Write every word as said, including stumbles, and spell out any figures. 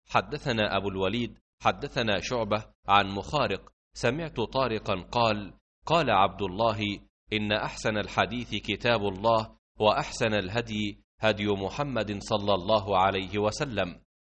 حدثنا أبو الوليد حدثنا شعبة عن مخارق سمعت طارقا قال قال عبد الله إن أحسن الحديث كتاب الله وأحسن الهدي هدي محمد صلى الله عليه وسلم